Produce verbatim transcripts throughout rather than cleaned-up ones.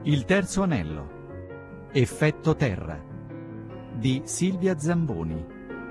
Il terzo anello. Effetto terra di Silvia Zamboni.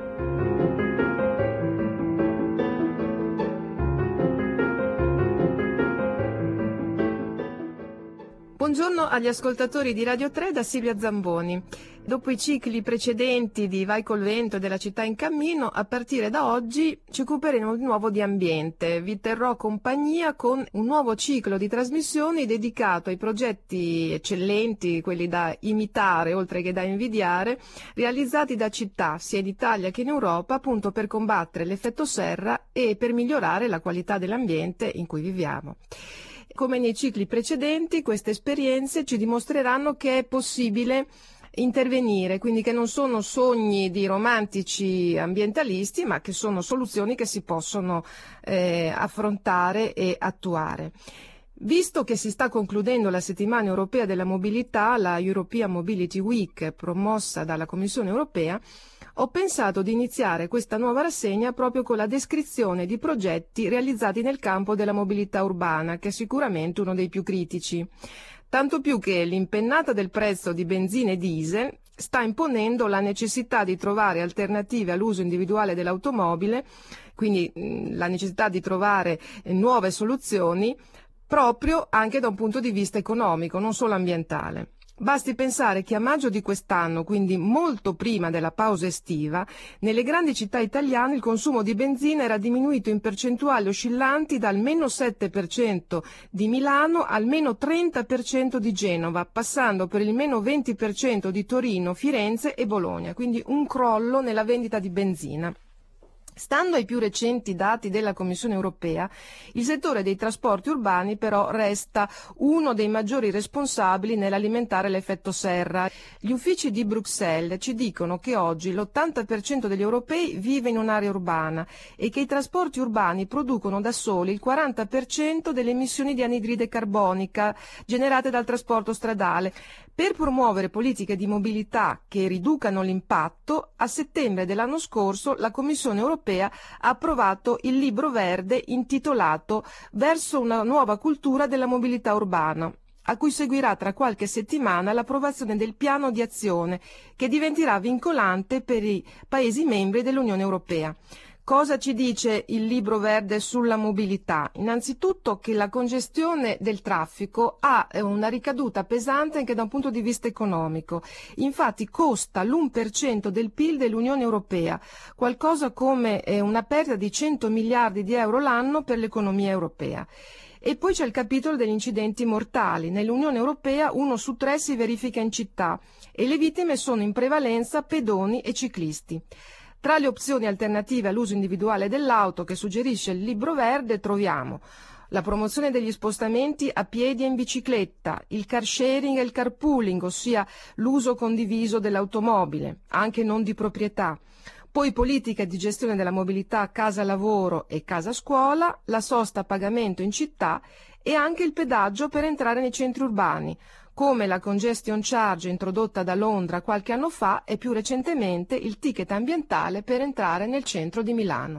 Buongiorno agli ascoltatori di Radio tre da Silvia Zamboni. Dopo i cicli precedenti di Vai col vento e della città in cammino, a partire da oggi ci occuperemo di nuovo di ambiente. Vi terrò compagnia con un nuovo ciclo di trasmissioni dedicato ai progetti eccellenti, quelli da imitare oltre che da invidiare, realizzati da città sia in Italia che in Europa, appunto per combattere l'effetto serra e per migliorare la qualità dell'ambiente in cui viviamo. Come nei cicli precedenti, queste esperienze ci dimostreranno che è possibile intervenire, quindi che non sono sogni di romantici ambientalisti, ma che sono soluzioni che si possono eh, affrontare e attuare. Visto che si sta concludendo la settimana europea della mobilità, la European Mobility Week, promossa dalla Commissione europea, ho pensato di iniziare questa nuova rassegna proprio con la descrizione di progetti realizzati nel campo della mobilità urbana, che è sicuramente uno dei più critici. Tanto più che l'impennata del prezzo di benzina e diesel sta imponendo la necessità di trovare alternative all'uso individuale dell'automobile, quindi mh, la necessità di trovare eh, nuove soluzioni, proprio anche da un punto di vista economico, non solo ambientale. Basti pensare che a maggio di quest'anno, quindi molto prima della pausa estiva, nelle grandi città italiane il consumo di benzina era diminuito in percentuali oscillanti dal meno sette per cento di Milano al meno trenta per cento di Genova, passando per il meno venti per cento di Torino, Firenze e Bologna, quindi un crollo nella vendita di benzina. Stando ai più recenti dati della Commissione europea, il settore dei trasporti urbani però resta uno dei maggiori responsabili nell'alimentare l'effetto serra. Gli uffici di Bruxelles ci dicono che oggi l'ottanta per cento degli europei vive in un'area urbana e che i trasporti urbani producono da soli il quaranta per cento delle emissioni di anidride carbonica generate dal trasporto stradale. Per promuovere politiche di mobilità che riducano l'impatto, a settembre dell'anno scorso la Commissione europea ha approvato il libro verde intitolato Verso una nuova cultura della mobilità urbana, a cui seguirà tra qualche settimana l'approvazione del piano di azione che diventerà vincolante per i Paesi membri dell'Unione Europea. Cosa ci dice il libro verde sulla mobilità? Innanzitutto che la congestione del traffico ha una ricaduta pesante anche da un punto di vista economico. Infatti costa l'uno per cento del P I L dell'Unione Europea, qualcosa come una perdita di cento miliardi di euro l'anno per l'economia europea. E poi c'è il capitolo degli incidenti mortali. Nell'Unione Europea uno su tre si verifica in città e le vittime sono in prevalenza pedoni e ciclisti. Tra le opzioni alternative all'uso individuale dell'auto che suggerisce il libro verde troviamo la promozione degli spostamenti a piedi e in bicicletta, il car sharing e il carpooling, ossia l'uso condiviso dell'automobile, anche non di proprietà. Poi politiche di gestione della mobilità casa-lavoro e casa-scuola, la sosta a pagamento in città e anche il pedaggio per entrare nei centri urbani, come la congestion charge introdotta da Londra qualche anno fa e più recentemente il ticket ambientale per entrare nel centro di Milano.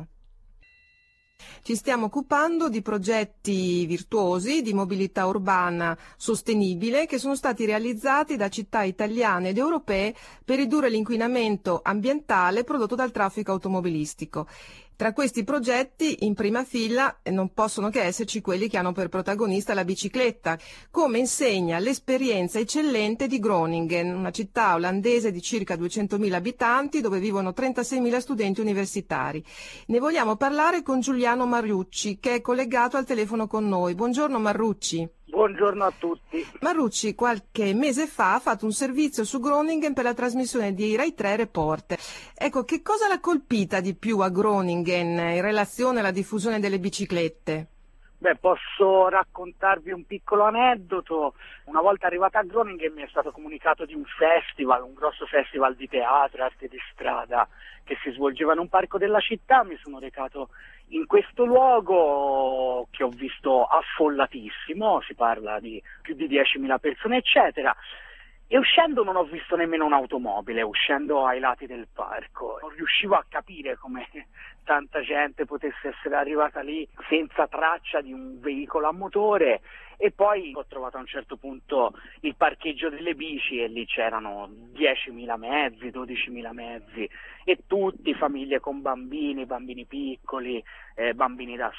Ci stiamo occupando di progetti virtuosi di mobilità urbana sostenibile che sono stati realizzati da città italiane ed europee per ridurre l'inquinamento ambientale prodotto dal traffico automobilistico. Tra questi progetti, in prima fila, non possono che esserci quelli che hanno per protagonista la bicicletta, come insegna l'esperienza eccellente di Groningen, una città olandese di circa duecentomila abitanti dove vivono trentaseimila studenti universitari. Ne vogliamo parlare con Giuliano Marrucci, che è collegato al telefono con noi. Buongiorno Marrucci. Buongiorno a tutti. Marrucci qualche mese fa ha fatto un servizio su Groningen per la trasmissione di Rai tre Report. Ecco, che cosa l'ha colpita di più a Groningen in relazione alla diffusione delle biciclette? Beh, posso raccontarvi un piccolo aneddoto. Una volta arrivata a Groningen mi è stato comunicato di un festival, un grosso festival di teatro, arte di strada, che si svolgeva in un parco della città. Mi sono recato in questo luogo che ho visto affollatissimo, si parla di più di diecimila persone, eccetera. E uscendo non ho visto nemmeno un'automobile, uscendo ai lati del parco. Non riuscivo a capire come tanta gente potesse essere arrivata lì senza traccia di un veicolo a motore E poi ho trovato a un certo punto il parcheggio delle bici e lì c'erano diecimila mezzi, dodicimila mezzi e tutti famiglie con bambini, bambini piccoli, eh, bambini da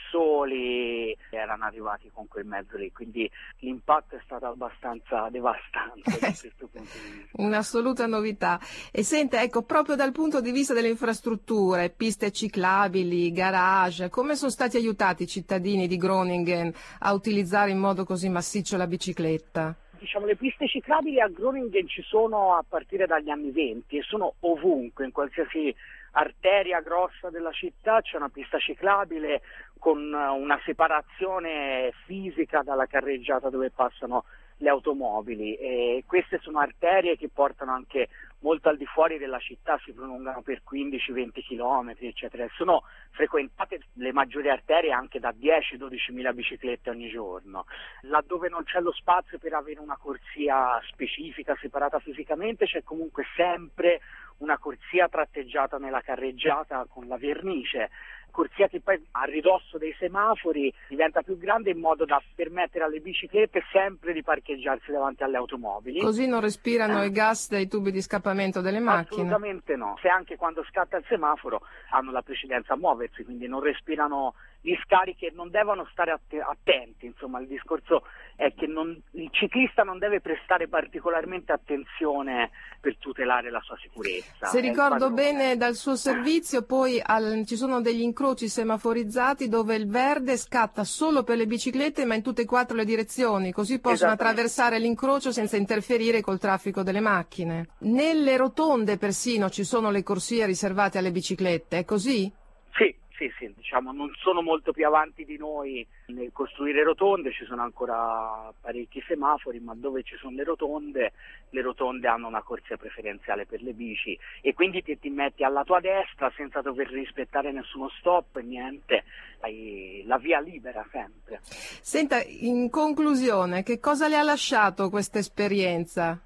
soli, erano arrivati con quel mezzo lì, quindi l'impatto è stato abbastanza devastante da questo punto di vista. Un'assoluta novità. E senta, ecco, proprio dal punto di vista delle infrastrutture, piste ciclabili, garage, come sono stati aiutati i cittadini di Groningen a utilizzare in modo così massiccio la bicicletta? Diciamo, le piste ciclabili a Groningen ci sono a partire dagli anni venti e sono ovunque, in qualsiasi arteria grossa della città c'è una pista ciclabile con una separazione fisica dalla carreggiata dove passano le automobili, e queste sono arterie che portano anche molto al di fuori della città, si prolungano per quindici venti chilometri eccetera, e sono frequentate le maggiori arterie anche da dieci dodici mila biciclette ogni giorno. Laddove non c'è lo spazio per avere una corsia specifica separata fisicamente, c'è comunque sempre una corsia tratteggiata nella carreggiata con la vernice, corsia che poi a ridosso dei semafori diventa più grande in modo da permettere alle biciclette sempre di parcheggiarsi davanti alle automobili. Così non respirano eh. i gas dai tubi di scappamento delle macchine? Assolutamente no, se anche quando scatta il semaforo hanno la precedenza a muoversi, quindi non respirano gli scarichi e non devono stare att- attenti, insomma il discorso è che non, il ciclista non deve prestare particolarmente attenzione per tutelare la sua sicurezza. Se ricordo padrone. bene dal suo servizio, poi al, ci sono degli incroci semaforizzati dove il verde scatta solo per le biciclette ma in tutte e quattro le direzioni, così possono attraversare l'incrocio senza interferire col traffico delle macchine. Nelle rotonde persino ci sono le corsie riservate alle biciclette, è così? Sì, sì, sì, diciamo non sono molto più avanti di noi nel costruire rotonde, ci sono ancora parecchi semafori, ma dove ci sono le rotonde, le rotonde hanno una corsia preferenziale per le bici e quindi ti, ti metti alla tua destra senza dover rispettare nessuno stop e niente, hai la via libera sempre. Senta, in conclusione, che cosa le ha lasciato questa esperienza?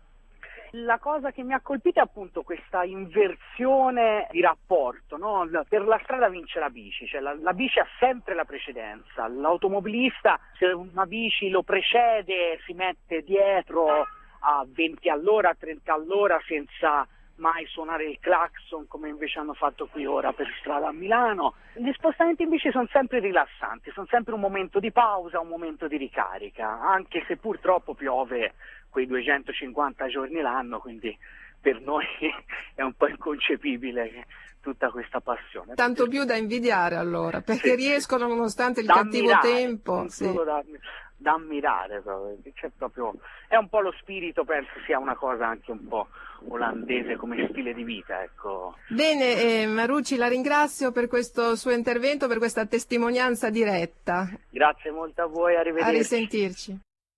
La cosa che mi ha colpito è appunto questa inversione di rapporto, no? Per la strada vince la bici, cioè la, la bici ha sempre la precedenza, l'automobilista se una bici lo precede si mette dietro a venti all'ora, a trenta all'ora senza mai suonare il clacson come invece hanno fatto qui ora per strada a Milano. Gli spostamenti in bici sono sempre rilassanti, sono sempre un momento di pausa, un momento di ricarica, anche se purtroppo piove quei duecentocinquanta giorni l'anno, quindi per noi è un po' inconcepibile tutta questa passione. Tanto più da invidiare allora, perché sì, riescono nonostante il da cattivo ammirare, tempo. non Sì. solo da, da ammirare, proprio. C'è proprio, è un po' lo spirito, penso sia una cosa anche un po' olandese come stile di vita, ecco. Bene, eh, Marucci, la ringrazio per questo suo intervento, per questa testimonianza diretta. Grazie molto a voi, arrivederci. A risentirci.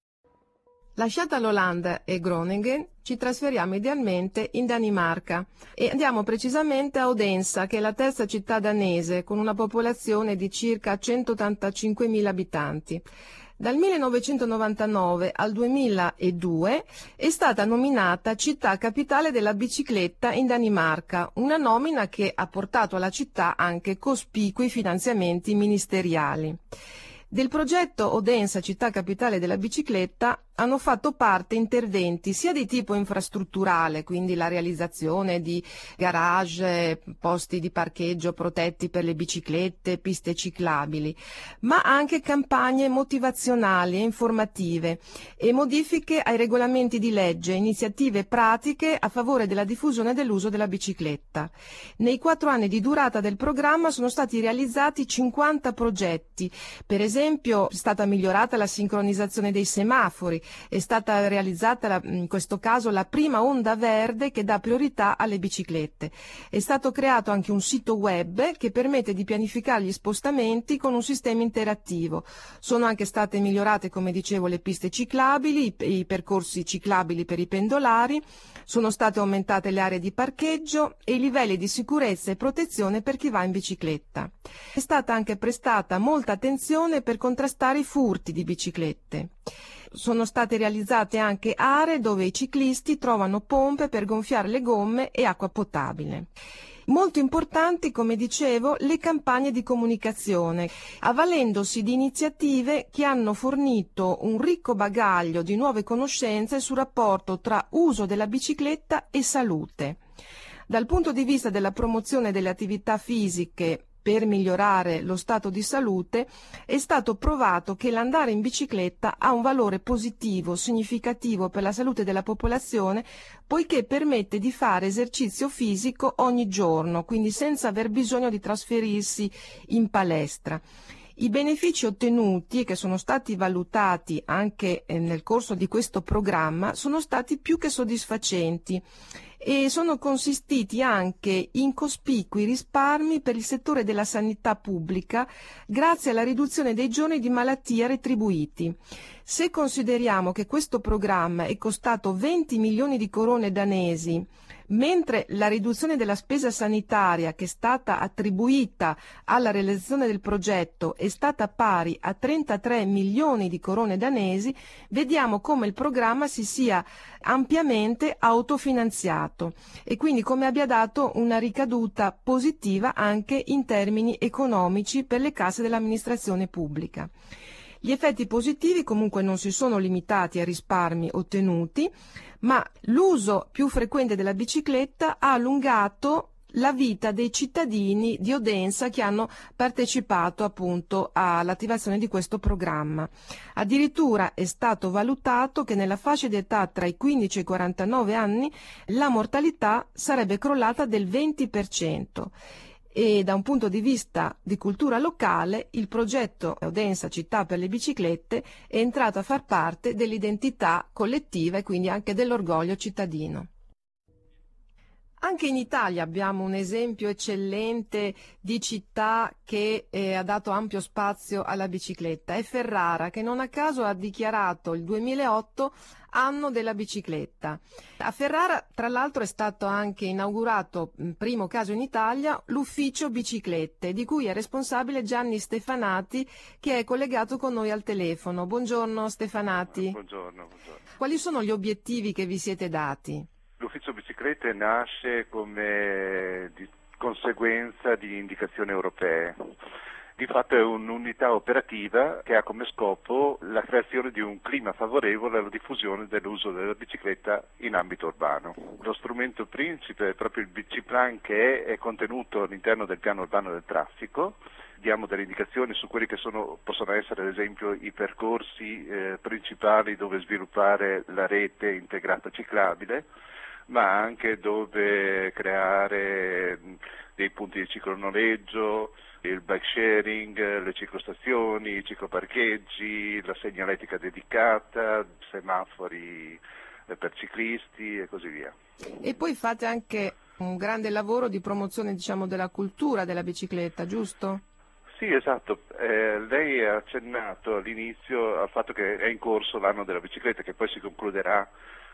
Lasciata l'Olanda e Groningen, ci trasferiamo idealmente in Danimarca e andiamo precisamente a Odense, che è la terza città danese con una popolazione di circa centottantacinquemila abitanti. Dal millenovecentonovantanove al duemiladue è stata nominata città capitale della bicicletta in Danimarca, una nomina che ha portato alla città anche cospicui finanziamenti ministeriali. Del progetto Odense città capitale della bicicletta hanno fatto parte interventi sia di tipo infrastrutturale, quindi la realizzazione di garage, posti di parcheggio protetti per le biciclette, piste ciclabili, ma anche campagne motivazionali e informative e modifiche ai regolamenti di legge, iniziative pratiche a favore della diffusione dell'uso della bicicletta. Nei quattro anni di durata del programma sono stati realizzati cinquanta progetti, per esempio è stata migliorata la sincronizzazione dei semafori, è stata realizzata la, in questo caso la prima onda verde che dà priorità alle biciclette. È stato creato anche un sito web che permette di pianificare gli spostamenti con un sistema interattivo. Sono anche state migliorate, come dicevo, le piste ciclabili, i, i percorsi ciclabili per i pendolari, sono state aumentate le aree di parcheggio e i livelli di sicurezza e protezione per chi va in bicicletta. È stata anche prestata molta attenzione per contrastare i furti di biciclette. Sono state realizzate anche aree dove i ciclisti trovano pompe per gonfiare le gomme e acqua potabile. Molto importanti, come dicevo, le campagne di comunicazione, avvalendosi di iniziative che hanno fornito un ricco bagaglio di nuove conoscenze sul rapporto tra uso della bicicletta e salute. Dal punto di vista della promozione delle attività fisiche per migliorare lo stato di salute, è stato provato che l'andare in bicicletta ha un valore positivo, significativo per la salute della popolazione, poiché permette di fare esercizio fisico ogni giorno, quindi senza aver bisogno di trasferirsi in palestra. I benefici ottenuti, che sono stati valutati anche nel corso di questo programma, sono stati più che soddisfacenti e sono consistiti anche in cospicui risparmi per il settore della sanità pubblica grazie alla riduzione dei giorni di malattia retribuiti. Se consideriamo che questo programma è costato venti milioni di corone danesi, mentre la riduzione della spesa sanitaria che è stata attribuita alla realizzazione del progetto è stata pari a trentatré milioni di corone danesi, vediamo come il programma si sia ampiamente autofinanziato e quindi come abbia dato una ricaduta positiva anche in termini economici per le casse dell'amministrazione pubblica. Gli effetti positivi comunque non si sono limitati ai risparmi ottenuti, ma l'uso più frequente della bicicletta ha allungato la vita dei cittadini di Odense che hanno partecipato appunto all'attivazione di questo programma. Addirittura è stato valutato che nella fascia di età tra i quindici e i quarantanove anni la mortalità sarebbe crollata del venti per cento. E da un punto di vista di cultura locale, il progetto Odense Città per le biciclette è entrato a far parte dell'identità collettiva e quindi anche dell'orgoglio cittadino. Anche in Italia abbiamo un esempio eccellente di città che eh, ha dato ampio spazio alla bicicletta. È Ferrara, che non a caso ha dichiarato il duemilaotto anno della bicicletta. A Ferrara, tra l'altro, è stato anche inaugurato, in primo caso in Italia, l'ufficio biciclette, di cui è responsabile Gianni Stefanati, che è collegato con noi al telefono. Buongiorno Stefanati. Buongiorno, buongiorno. Quali sono gli obiettivi che vi siete dati? L'ufficio biciclette nasce come di conseguenza di indicazioni europee. Di fatto è un'unità operativa che ha come scopo la creazione di un clima favorevole alla diffusione dell'uso della bicicletta in ambito urbano. Lo strumento principe è proprio il Biciplan, che è contenuto all'interno del piano urbano del traffico. Diamo delle indicazioni su quelli che sono, possono essere ad esempio i percorsi eh, principali dove sviluppare la rete integrata ciclabile, ma anche dove creare dei punti di ciclonoleggio, il bike sharing, le ciclostazioni, i cicloparcheggi, la segnaletica dedicata, semafori per ciclisti e così via. E poi fate anche un grande lavoro di promozione, diciamo, della cultura della bicicletta, giusto? Sì, esatto. Eh, lei ha accennato all'inizio al fatto che è in corso l'anno della bicicletta, che poi si concluderà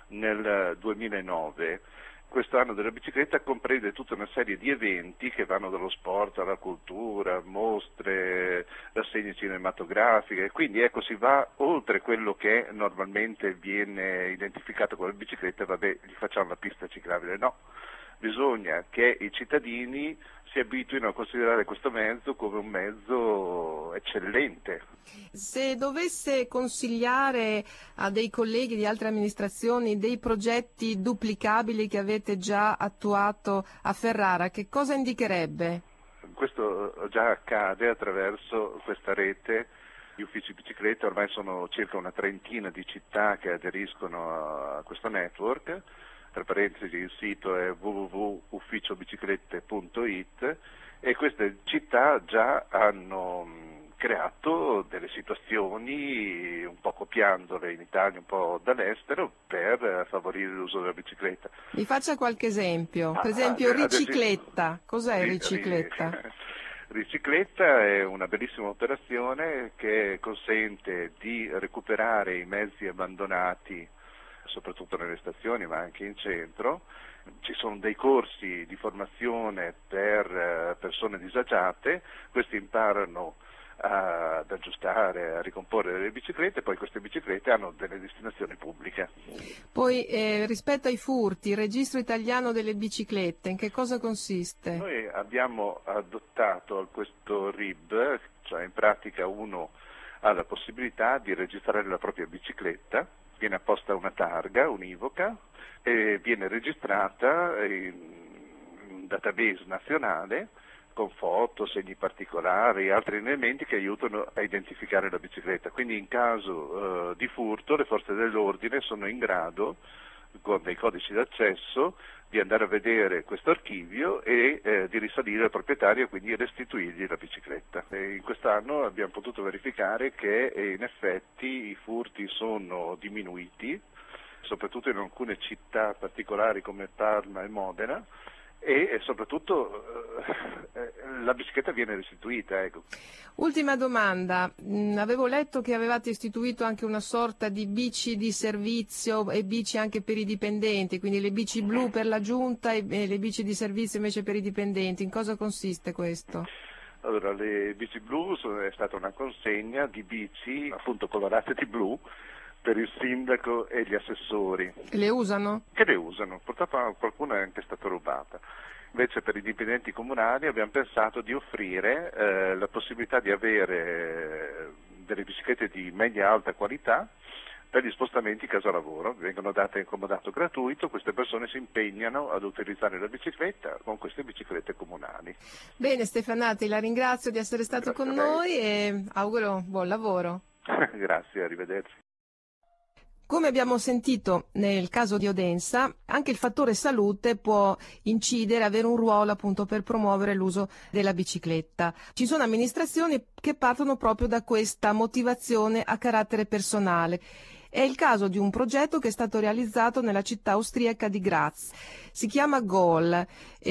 nel duemilanove. Questo anno della bicicletta comprende tutta una serie di eventi che vanno dallo sport alla cultura, mostre, rassegne cinematografiche, quindi ecco, si va oltre quello che normalmente viene identificato come bicicletta. Vabbè, gli facciamo la pista ciclabile, no. Bisogna che i cittadini si abituino a considerare questo mezzo come un mezzo eccellente. Se dovesse consigliare a dei colleghi di altre amministrazioni dei progetti duplicabili che avete già attuato a Ferrara, che cosa indicherebbe? Questo già accade attraverso questa rete. Gli uffici bicicletta ormai sono circa una trentina di città che aderiscono a questo network. Tra parentesi il sito è w w w punto ufficio biciclette punto i t e queste città già hanno creato delle situazioni, un po' copiandole in Italia, un po' dall'estero, per favorire l'uso della bicicletta. Mi faccia qualche esempio, per Ah, esempio ad ricicletta, esempio, cos'è ri- ricicletta? ri- Ricicletta è una bellissima operazione che consente di recuperare i mezzi abbandonati soprattutto nelle stazioni ma anche in centro. Ci sono dei corsi di formazione per persone disagiate, questi imparano ad aggiustare, a ricomporre le biciclette, poi queste biciclette hanno delle destinazioni pubbliche. Poi eh, rispetto ai furti, il registro italiano delle biciclette, in che cosa consiste? Noi abbiamo adottato questo R I B, cioè in pratica uno ha la possibilità di registrare la propria bicicletta, viene apposta una targa univoca e viene registrata in un database nazionale con foto, segni particolari e altri elementi che aiutano a identificare la bicicletta. Quindi in caso eh, di furto le forze dell'ordine sono in grado, con dei codici d'accesso, di andare a vedere questo archivio e eh, di risalire al proprietario e quindi restituirgli la bicicletta. E in quest'anno abbiamo potuto verificare che eh, in effetti i furti sono diminuiti, soprattutto in alcune città particolari come Parma e Modena, e soprattutto eh, la bicicletta viene restituita. Ecco. Ultima domanda, mm, avevo letto che avevate istituito anche una sorta di bici di servizio e bici anche per i dipendenti, quindi le bici blu per la giunta e, e le bici di servizio invece per i dipendenti. In cosa consiste questo? Allora, le bici blu sono, è stata una consegna di bici appunto colorate di blu per il sindaco e gli assessori. E le usano? Che le usano, purtroppo qualcuna è anche stata rubata. Invece per i dipendenti comunali abbiamo pensato di offrire eh, la possibilità di avere delle biciclette di media-alta qualità per gli spostamenti casa-lavoro, vengono date in comodato gratuito, queste persone si impegnano ad utilizzare la bicicletta con queste biciclette comunali. Bene Stefanati, la ringrazio di essere stato Grazie con noi e auguro buon lavoro. Grazie, arrivederci. Come abbiamo sentito nel caso di Odense, anche il fattore salute può incidere, avere un ruolo appunto per promuovere l'uso della bicicletta. Ci sono amministrazioni che partono proprio da questa motivazione a carattere personale. È il caso di un progetto che è stato realizzato nella città austriaca di Graz. Si chiama GOL,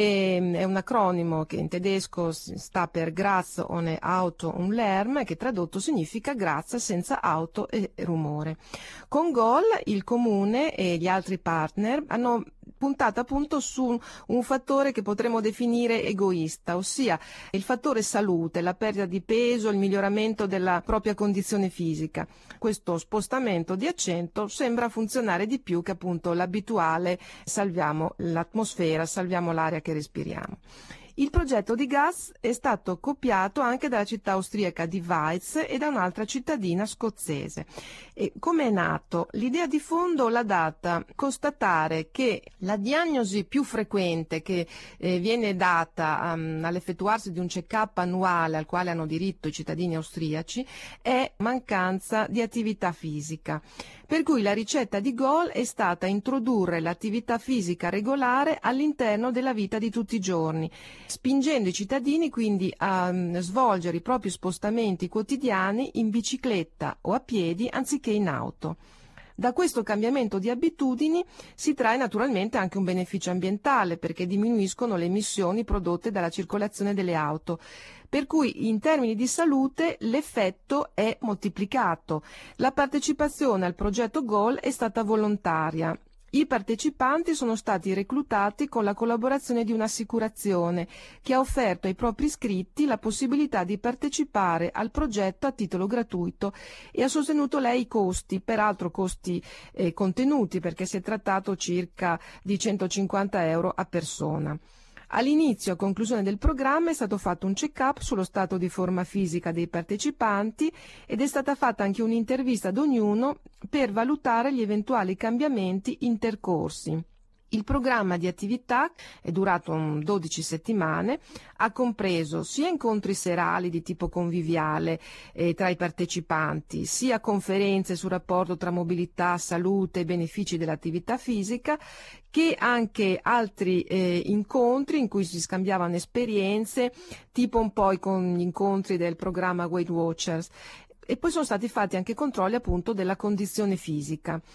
e è un acronimo che in tedesco sta per Graz ohne Auto und Lärm, che tradotto significa Graz senza auto e rumore. Con GOL il comune e gli altri partner hanno puntato appunto su un fattore che potremmo definire egoista, ossia il fattore salute, la perdita di peso, il miglioramento della propria condizione fisica. Questo spostamento di accento sembra funzionare di più che appunto l'abituale salviamo l'atmosfera, salviamo l'aria che respiriamo. Il progetto di gas è stato copiato anche dalla città austriaca di Weiz e da un'altra cittadina scozzese. E come è nato? L'idea di fondo l'ha data constatare che la diagnosi più frequente che eh, viene data um, all'effettuarsi di un check-up annuale al quale hanno diritto i cittadini austriaci è mancanza di attività fisica. Per cui la ricetta di GOL è stata introdurre l'attività fisica regolare all'interno della vita di tutti i giorni, spingendo i cittadini quindi a um, svolgere i propri spostamenti quotidiani in bicicletta o a piedi anziché in auto. Da questo cambiamento di abitudini si trae naturalmente anche un beneficio ambientale perché diminuiscono le emissioni prodotte dalla circolazione delle auto. Per cui in termini di salute l'effetto è moltiplicato. La partecipazione al progetto GOL è stata volontaria. I partecipanti sono stati reclutati con la collaborazione di un'assicurazione che ha offerto ai propri iscritti la possibilità di partecipare al progetto a titolo gratuito e ha sostenuto lei i costi, peraltro costi eh, contenuti perché si è trattato circa di centocinquanta euro a persona. All'inizio e a conclusione del programma è stato fatto un check-up sullo stato di forma fisica dei partecipanti ed è stata fatta anche un'intervista ad ognuno per valutare gli eventuali cambiamenti intercorsi. Il programma di attività è durato dodici settimane, ha compreso sia incontri serali di tipo conviviale eh, tra i partecipanti, sia conferenze sul rapporto tra mobilità, salute e benefici dell'attività fisica, che anche altri eh, incontri in cui si scambiavano esperienze, tipo un po' con gli incontri del programma Weight Watchers. E poi sono stati fatti anche controlli appunto della condizione fisica.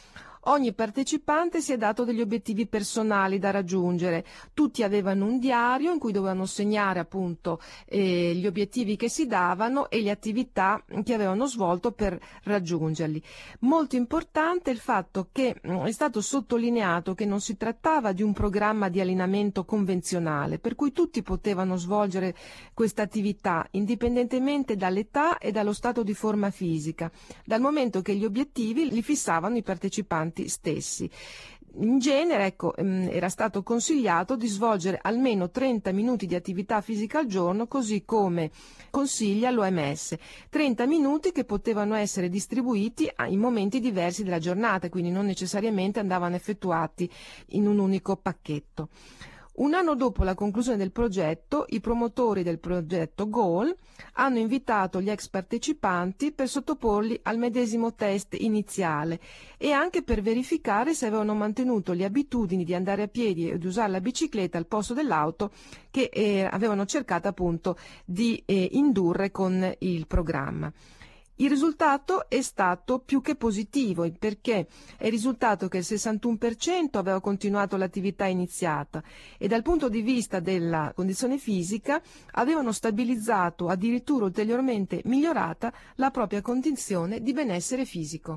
Ogni partecipante si è dato degli obiettivi personali da raggiungere. Tutti avevano un diario in cui dovevano segnare appunto eh, gli obiettivi che si davano e le attività che avevano svolto per raggiungerli. Molto importante il fatto che mh, è stato sottolineato che non si trattava di un programma di allenamento convenzionale, per cui tutti potevano svolgere questa attività indipendentemente dall'età e dallo stato di forma fisica, dal momento che gli obiettivi li fissavano i partecipanti stessi. In genere, ecco, era stato consigliato di svolgere almeno trenta minuti di attività fisica al giorno, così come consiglia l'O M S. trenta minuti che potevano essere distribuiti in momenti diversi della giornata, quindi non necessariamente andavano effettuati in un unico pacchetto. Un anno dopo la conclusione del progetto, i promotori del progetto Goal hanno invitato gli ex partecipanti per sottoporli al medesimo test iniziale e anche per verificare se avevano mantenuto le abitudini di andare a piedi e di usare la bicicletta al posto dell'auto che eh, avevano cercato appunto di eh, indurre con il programma. Il risultato è stato più che positivo, perché è risultato che il sessantuno per cento aveva continuato l'attività iniziata e dal punto di vista della condizione fisica avevano stabilizzato, addirittura ulteriormente migliorata, la propria condizione di benessere fisico.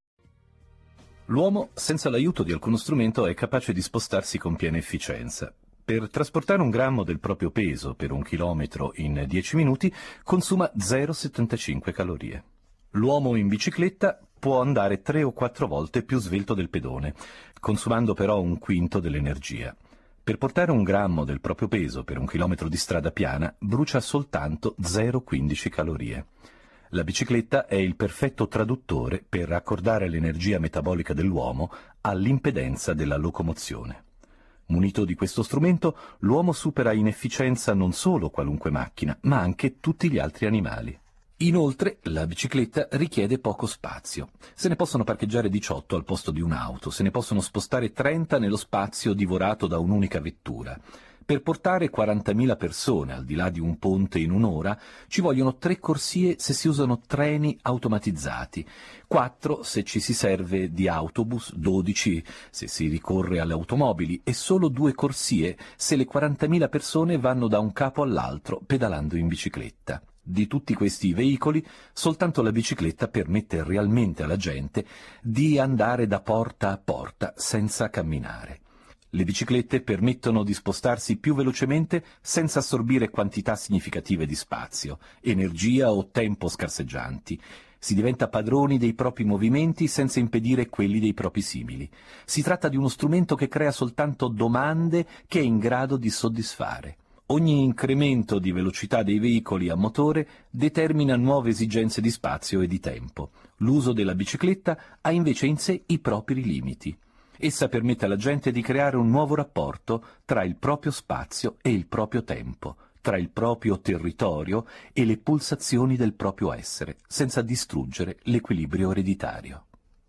L'uomo, senza l'aiuto di alcuno strumento, è capace di spostarsi con piena efficienza. Per trasportare un grammo del proprio peso per un chilometro in dieci minuti consuma zero virgola settantacinque calorie. L'uomo in bicicletta può andare tre o quattro volte più svelto del pedone, consumando però un quinto dell'energia. Per portare un grammo del proprio peso per un chilometro di strada piana brucia soltanto zero virgola quindici calorie. La bicicletta è il perfetto traduttore per raccordare l'energia metabolica dell'uomo all'impedenza della locomozione. Munito di questo strumento, l'uomo supera in efficienza non solo qualunque macchina, ma anche tutti gli altri animali. Inoltre, la bicicletta richiede poco spazio. Se ne possono parcheggiare diciotto al posto di un'auto, se ne possono spostare trenta nello spazio divorato da un'unica vettura. Per portare quarantamila persone al di là di un ponte in un'ora ci vogliono tre corsie se si usano treni automatizzati, quattro se ci si serve di autobus, dodici se si ricorre alle automobili e solo due corsie se le quarantamila persone vanno da un capo all'altro pedalando in bicicletta. Di tutti questi veicoli, soltanto la bicicletta permette realmente alla gente di andare da porta a porta senza camminare. Le biciclette permettono di spostarsi più velocemente senza assorbire quantità significative di spazio, energia o tempo scarseggianti. Si diventa padroni dei propri movimenti senza impedire quelli dei propri simili. Si tratta di uno strumento che crea soltanto domande che è in grado di soddisfare. Ogni incremento di velocità dei veicoli a motore determina nuove esigenze di spazio e di tempo. L'uso della bicicletta ha invece in sé i propri limiti. Essa permette alla gente di creare un nuovo rapporto tra il proprio spazio e il proprio tempo, tra il proprio territorio e le pulsazioni del proprio essere, senza distruggere l'equilibrio ereditario.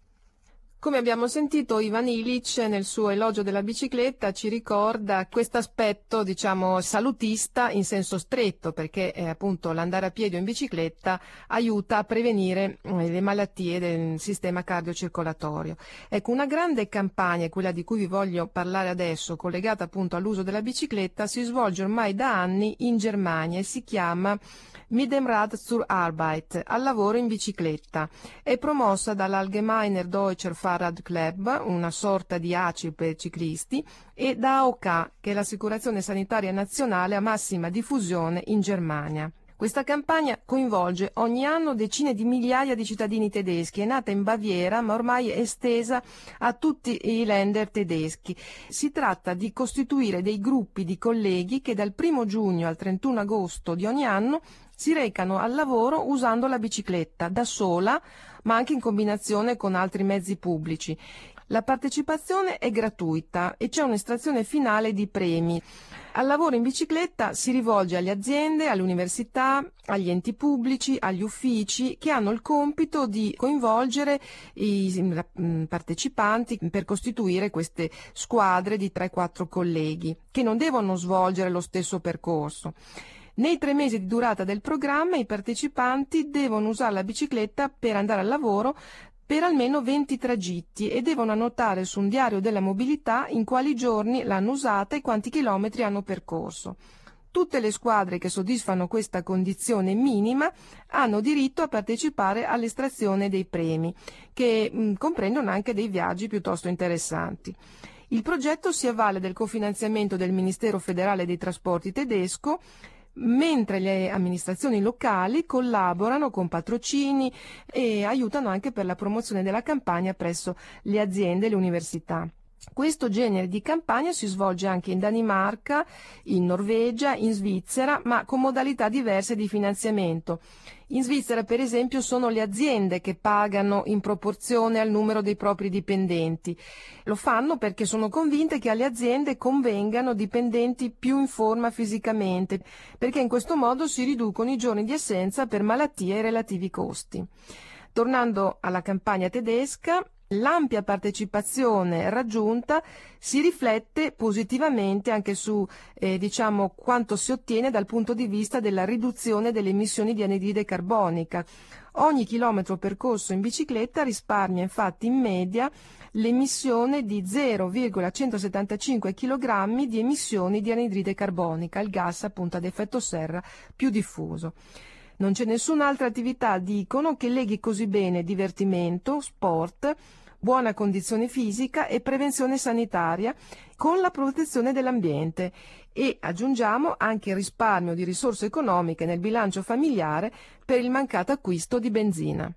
Come abbiamo sentito, Ivan Illich nel suo elogio della bicicletta ci ricorda questo aspetto, diciamo, salutista in senso stretto, perché eh, appunto l'andare a piedi o in bicicletta aiuta a prevenire eh, le malattie del sistema cardiocircolatorio. Ecco, una grande campagna, quella di cui vi voglio parlare adesso, collegata appunto all'uso della bicicletta, si svolge ormai da anni in Germania e si chiama Mit dem Rad zur Arbeit, al lavoro in bicicletta. È promossa dall'Allgemeiner Deutscher Fahrradclub, una sorta di A C I per ciclisti, e da A O K, che è l'assicurazione sanitaria nazionale a massima diffusione in Germania. Questa campagna coinvolge ogni anno decine di migliaia di cittadini tedeschi, è nata in Baviera ma ormai è estesa a tutti i Länder tedeschi. Si tratta di costituire dei gruppi di colleghi che dal primo giugno al trentuno agosto di ogni anno si recano al lavoro usando la bicicletta, da sola ma anche in combinazione con altri mezzi pubblici. La partecipazione è gratuita e c'è un'estrazione finale di premi. Al lavoro in bicicletta si rivolge alle aziende, alle università, agli enti pubblici, agli uffici che hanno il compito di coinvolgere i partecipanti per costituire queste squadre di tre quattro colleghi che non devono svolgere lo stesso percorso. Nei tre mesi di durata del programma i partecipanti devono usare la bicicletta per andare al lavoro per almeno venti tragitti e devono annotare su un diario della mobilità in quali giorni l'hanno usata e quanti chilometri hanno percorso. Tutte le squadre che soddisfano questa condizione minima hanno diritto a partecipare all'estrazione dei premi, che mh, comprendono anche dei viaggi piuttosto interessanti. Il progetto si avvale del cofinanziamento del Ministero federale dei trasporti tedesco, mentre le amministrazioni locali collaborano con patrocini e aiutano anche per la promozione della campagna presso le aziende e le università. Questo genere di campagna si svolge anche in Danimarca, in Norvegia, in Svizzera, ma con modalità diverse di finanziamento. In Svizzera, per esempio, sono le aziende che pagano in proporzione al numero dei propri dipendenti. Lo fanno perché sono convinte che alle aziende convengano dipendenti più in forma fisicamente, perché in questo modo si riducono i giorni di assenza per malattie e i relativi costi. Tornando alla campagna tedesca, l'ampia partecipazione raggiunta si riflette positivamente anche su eh, diciamo, quanto si ottiene dal punto di vista della riduzione delle emissioni di anidride carbonica. Ogni chilometro percorso in bicicletta risparmia infatti in media l'emissione di zero virgola centosettantacinque chilogrammi di emissioni di anidride carbonica, il gas appunto ad effetto serra più diffuso. Non c'è nessun'altra attività, dicono, che leghi così bene divertimento, sport, buona condizione fisica e prevenzione sanitaria con la protezione dell'ambiente e, aggiungiamo, anche il risparmio di risorse economiche nel bilancio familiare per il mancato acquisto di benzina.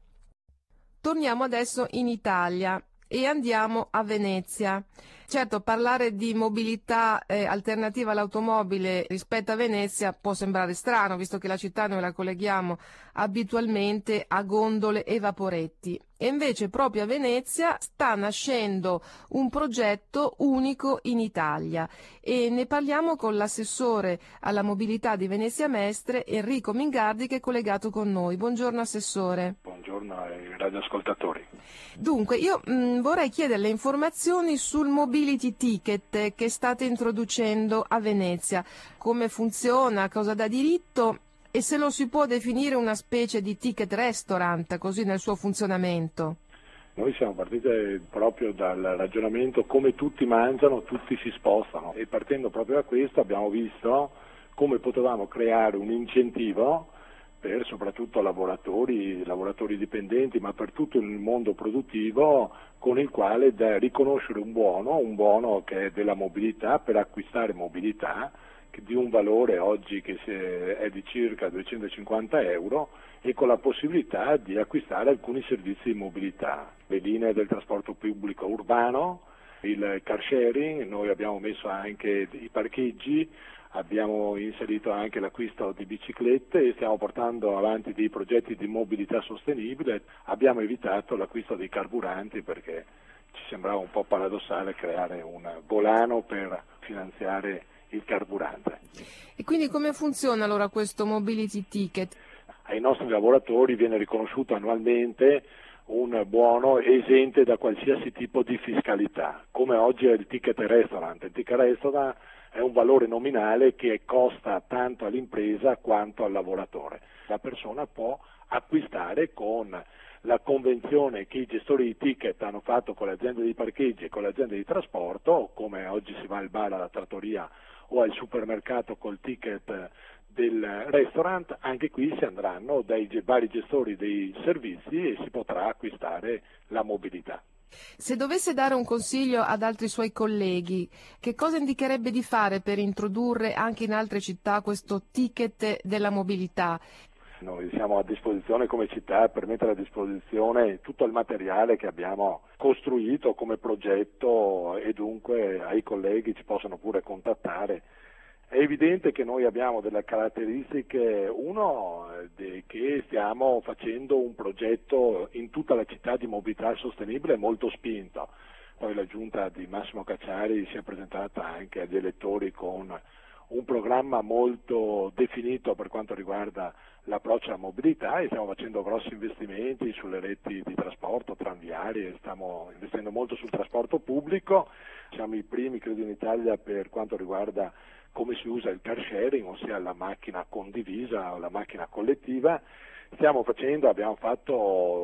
Torniamo adesso in Italia e andiamo a Venezia. Certo, parlare di mobilità eh, alternativa all'automobile rispetto a Venezia può sembrare strano, visto che la città noi la colleghiamo abitualmente a gondole e vaporetti. E invece proprio a Venezia sta nascendo un progetto unico in Italia e ne parliamo con l'assessore alla mobilità di Venezia Mestre, Enrico Mingardi, che è collegato con noi. Buongiorno Assessore. Buongiorno ai radioascoltatori. Dunque, io mh, vorrei chiedere le informazioni sul Mobility Ticket che state introducendo a Venezia. Come funziona, cosa dà diritto e se lo si può definire una specie di ticket restaurant, così nel suo funzionamento. Noi siamo partiti proprio dal ragionamento come tutti mangiano, tutti si spostano e partendo proprio da questo abbiamo visto come potevamo creare un incentivo per soprattutto lavoratori, lavoratori dipendenti, ma per tutto il mondo produttivo, con il quale da riconoscere un buono, un buono che è della mobilità, per acquistare mobilità, che di un valore oggi che è di circa duecentocinquanta euro e con la possibilità di acquistare alcuni servizi di mobilità, le linee del trasporto pubblico urbano, il car sharing, noi abbiamo messo anche i parcheggi, abbiamo inserito anche l'acquisto di biciclette e stiamo portando avanti dei progetti di mobilità sostenibile, abbiamo evitato l'acquisto dei carburanti perché ci sembrava un po' paradossale creare un volano per finanziare il carburante. E quindi come funziona allora questo Mobility Ticket? Ai nostri lavoratori viene riconosciuto annualmente un buono esente da qualsiasi tipo di fiscalità, come oggi è il ticket restaurant. Il ticket restaurant è un valore nominale che costa tanto all'impresa quanto al lavoratore. La persona può acquistare con la convenzione che i gestori di ticket hanno fatto con le aziende di parcheggi e con le aziende di trasporto, come oggi si va al bar, alla trattoria o al supermercato col ticket del restaurant, anche qui si andranno dai vari gestori dei servizi e si potrà acquistare la mobilità. Se dovesse dare un consiglio ad altri suoi colleghi, che cosa indicherebbe di fare per introdurre anche in altre città questo ticket della mobilità? Noi siamo a disposizione come città per mettere a disposizione tutto il materiale che abbiamo costruito come progetto e dunque ai colleghi ci possono pure contattare. È evidente che noi abbiamo delle caratteristiche, uno che stiamo facendo un progetto in tutta la città di mobilità sostenibile molto spinto, poi la giunta di Massimo Cacciari si è presentata anche agli elettori con un programma molto definito per quanto riguarda l'approccio alla mobilità e stiamo facendo grossi investimenti sulle reti di trasporto tranviarie, stiamo investendo molto sul trasporto pubblico, siamo i primi credo in Italia per quanto riguarda come si usa il car sharing, ossia la macchina condivisa o la macchina collettiva. Stiamo facendo, abbiamo fatto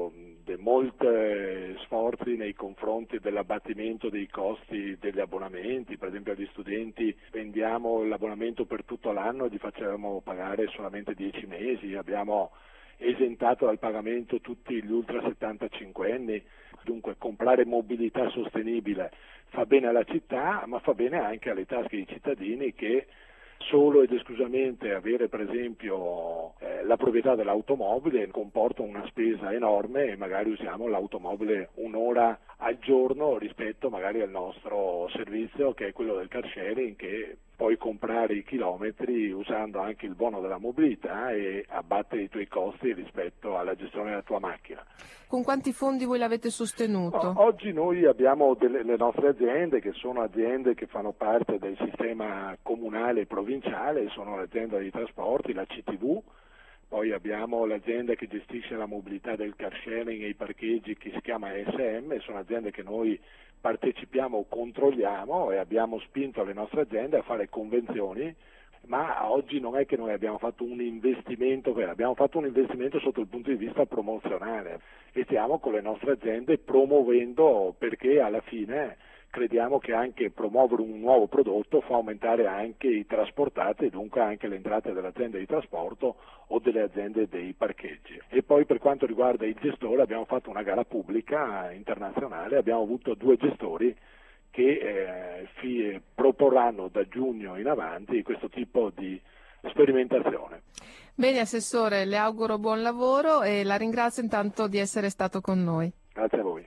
molti sforzi nei confronti dell'abbattimento dei costi degli abbonamenti. Per esempio agli studenti vendiamo l'abbonamento per tutto l'anno e li facciamo pagare solamente dieci mesi, abbiamo esentato dal pagamento tutti gli ultra settantacinque anni, dunque comprare mobilità sostenibile fa bene alla città, ma fa bene anche alle tasche dei cittadini che solo ed esclusivamente avere per esempio eh, la proprietà dell'automobile comporta una spesa enorme e magari usiamo l'automobile un'ora al giorno rispetto magari al nostro servizio che è quello del car sharing, che puoi comprare i chilometri usando anche il buono della mobilità e abbattere i tuoi costi rispetto alla gestione della tua macchina. Con quanti fondi voi l'avete sostenuto? No, oggi noi abbiamo delle, le nostre aziende che sono aziende che fanno parte del sistema comunale e provinciale, sono l'azienda dei trasporti, la C T V, poi abbiamo l'azienda che gestisce la mobilità del car sharing e i parcheggi che si chiama A S M, sono aziende che noi partecipiamo o controlliamo e abbiamo spinto le nostre aziende a fare convenzioni, ma oggi non è che noi abbiamo fatto un investimento, abbiamo fatto un investimento sotto il punto di vista promozionale e stiamo con le nostre aziende promuovendo, perché alla fine crediamo che anche promuovere un nuovo prodotto fa aumentare anche i trasportati e dunque anche le entrate delle aziende di trasporto o delle aziende dei parcheggi. E poi per quanto riguarda il gestore abbiamo fatto una gara pubblica internazionale, abbiamo avuto due gestori che eh, fi, proporranno da giugno in avanti questo tipo di sperimentazione. Bene Assessore, le auguro buon lavoro e la ringrazio intanto di essere stato con noi. Grazie a voi.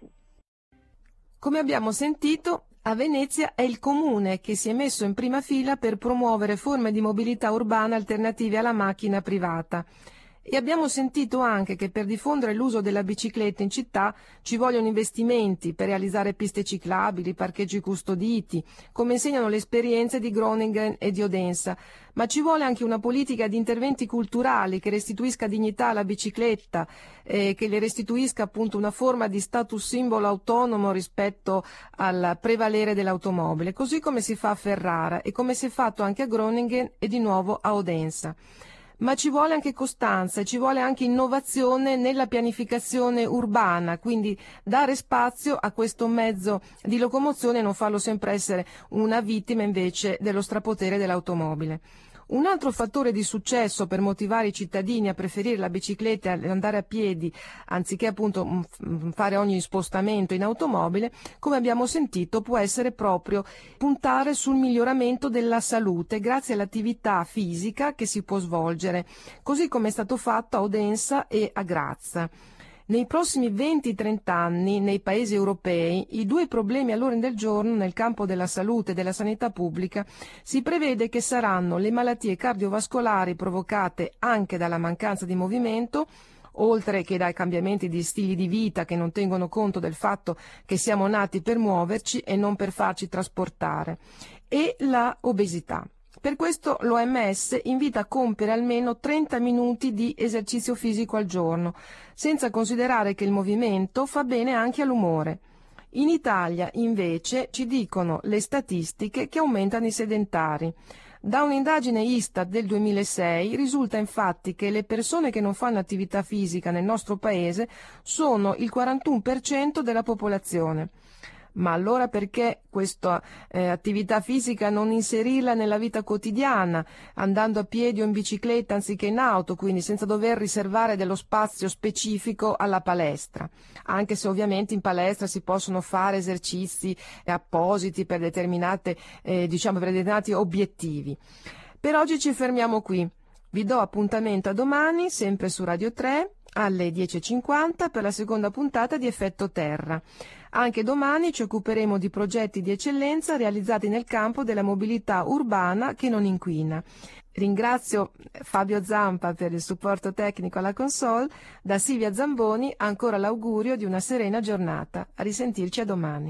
Come abbiamo sentito, a Venezia è il Comune che si è messo in prima fila per promuovere forme di mobilità urbana alternative alla macchina privata. E abbiamo sentito anche che per diffondere l'uso della bicicletta in città ci vogliono investimenti per realizzare piste ciclabili, parcheggi custoditi, come insegnano le esperienze di Groningen e di Odense, ma ci vuole anche una politica di interventi culturali che restituisca dignità alla bicicletta, eh, che le restituisca appunto una forma di status simbolo autonomo rispetto al prevalere dell'automobile, così come si fa a Ferrara e come si è fatto anche a Groningen e di nuovo a Odense. Ma ci vuole anche costanza e ci vuole anche innovazione nella pianificazione urbana, quindi dare spazio a questo mezzo di locomozione e non farlo sempre essere una vittima invece dello strapotere dell'automobile. Un altro fattore di successo per motivare i cittadini a preferire la bicicletta e andare a piedi anziché appunto fare ogni spostamento in automobile, come abbiamo sentito, può essere proprio puntare sul miglioramento della salute grazie all'attività fisica che si può svolgere, così come è stato fatto a Odense e a Graz. Nei prossimi venti trenta anni, nei paesi europei, i due problemi all'ordine del giorno nel campo della salute e della sanità pubblica si prevede che saranno le malattie cardiovascolari provocate anche dalla mancanza di movimento, oltre che dai cambiamenti di stili di vita che non tengono conto del fatto che siamo nati per muoverci e non per farci trasportare, e la obesità. Per questo l'O M S invita a compiere almeno trenta minuti di esercizio fisico al giorno, senza considerare che il movimento fa bene anche all'umore. In Italia, invece, ci dicono le statistiche che aumentano i sedentari. Da un'indagine Istat del duemilasei risulta infatti che le persone che non fanno attività fisica nel nostro paese sono il quarantuno per cento della popolazione. Ma allora perché questa eh, attività fisica non inserirla nella vita quotidiana, andando a piedi o in bicicletta anziché in auto, quindi senza dover riservare dello spazio specifico alla palestra? Anche se ovviamente in palestra si possono fare esercizi appositi per determinate, eh, diciamo, per determinati obiettivi. Per oggi ci fermiamo qui. Vi do appuntamento a domani, sempre su Radio tre, alle dieci e cinquanta per la seconda puntata di Effetto Terra. Anche domani ci occuperemo di progetti di eccellenza realizzati nel campo della mobilità urbana che non inquina. Ringrazio Fabio Zampa per il supporto tecnico alla console. Da Silvia Zamboni ancora l'augurio di una serena giornata. A risentirci a domani.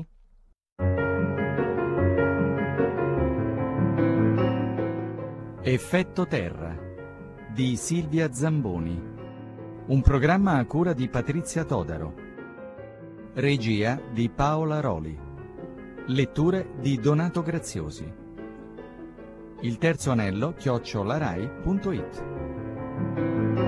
Effetto Terra di Silvia Zamboni. Un programma a cura di Patrizia Todaro. Regia di Paola Roli. Letture di Donato Graziosi. Il terzo anello chiocciolarai punto it.